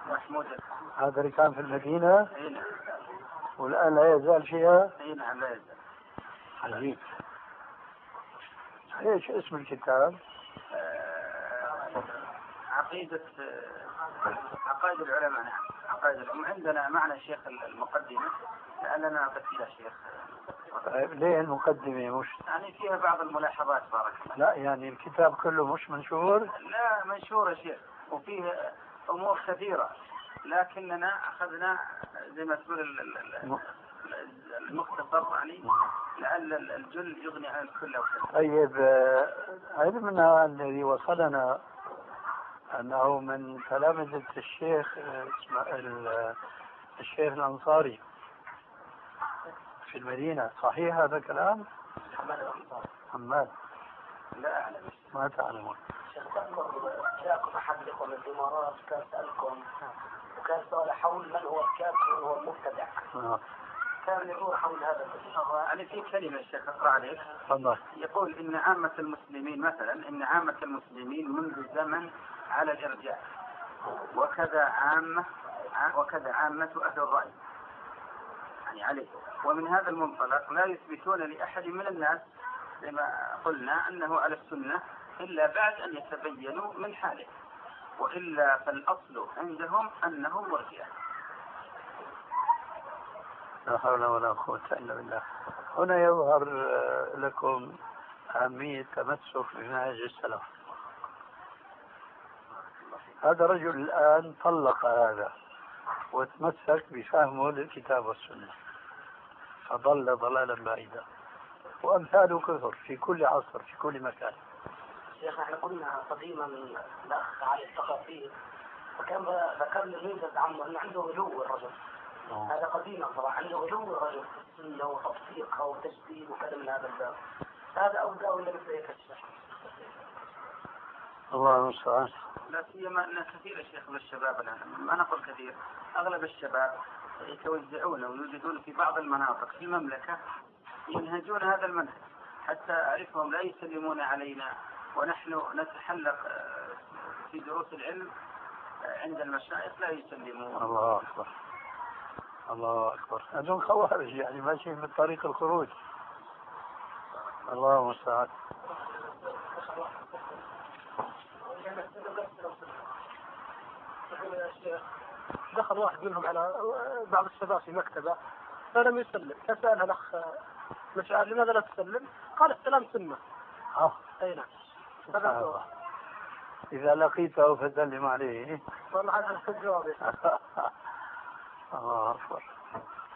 محمود. هذا اللي كان في المدينة؟ اي نعم. والآن لا يزال فيها؟ اي نعم لا يزال. عجيب. ايش اسم الكتاب؟ عقائد العلماء. نعم عقائد العلماء. عندنا معنى شيخ المقدمة لأننا قد فيها شيخ. ليه المقدمة مش؟ يعني فيها بعض الملاحظات بارك الله. لا يعني الكتاب كله مش منشور؟ لا منشور يا شيخ وفيه أمور كثيرة لكننا أخذنا زي ما تقول المختصر يعني لعل الجل يغني عن الكل. طيب علمنا الذي وصلنا أنه من تلامذة الشيخ الشيخ الأنصاري في المدينة، صحيح هذا الكلام؟ حماد. لا أعلم. ما تعلمون. جاءكم أحد الإخوة من الإمارات كان سألكم وكان سؤال حول من هو الكافر ومن هو المبتدع. كان يقول حول هذا يعني في كلمة الشيخ أقرأ عليك. يقول إن عامة المسلمين مثلا إن عامة المسلمين منذ زمن على الإرجاع وكذا عامة أهل الرأي يعني عليه. ومن هذا المنطلق لا يثبتون لأحد من الناس لما قلنا أنه على السنة إلا بعد أن يتبينوا من حاله وإلا فالأصل عندهم أنه مرجئة. لا حول ولا قوة إلا بالله. هنا يظهر لكم أهمية التمسك بمنهج السلف. هذا الرجل الآن طلق هذا وتمسك بفهمه للكتاب والسنة فضل ضلالا بعيدا، وأمثاله كثر في كل عصر في كل مكان. شيخ احنا قلنا قديما الأخ علي الثقفي فكان ذكر لي ميزة عمه أنه عنده غلو الرجل. هذا قديما طبعا عنده غلو الرجل في السنة وتطبيقها وتجديد وكذا من هذا الباب. هذا أوجه ولا مثل هيك الشيخ؟ الله المستعان. لا سيما أن كثير يا شيخ من الشباب الآن ما نقول كثير أغلب الشباب يتوزعون ويوجدون في بعض المناطق في المملكة ينهجون هذا المنهج حتى أعرفهم لا يسلمون علينا ونحن نتحلق في دروس العلم عند المشايخ لا يسلمون. الله أكبر الله أكبر. هذول خوارج يعني ماشيين من طريق الخروج. الله المستعان. دخل واحد منهم على بعض الشباب في مكتبه فلم يسلم فسألها الأخ مشعل لماذا لا تسلم؟ قال السلام سنة. أي نعم. إذا لقيته فسلم عليه. والله هذا الجواب. الله أكبر.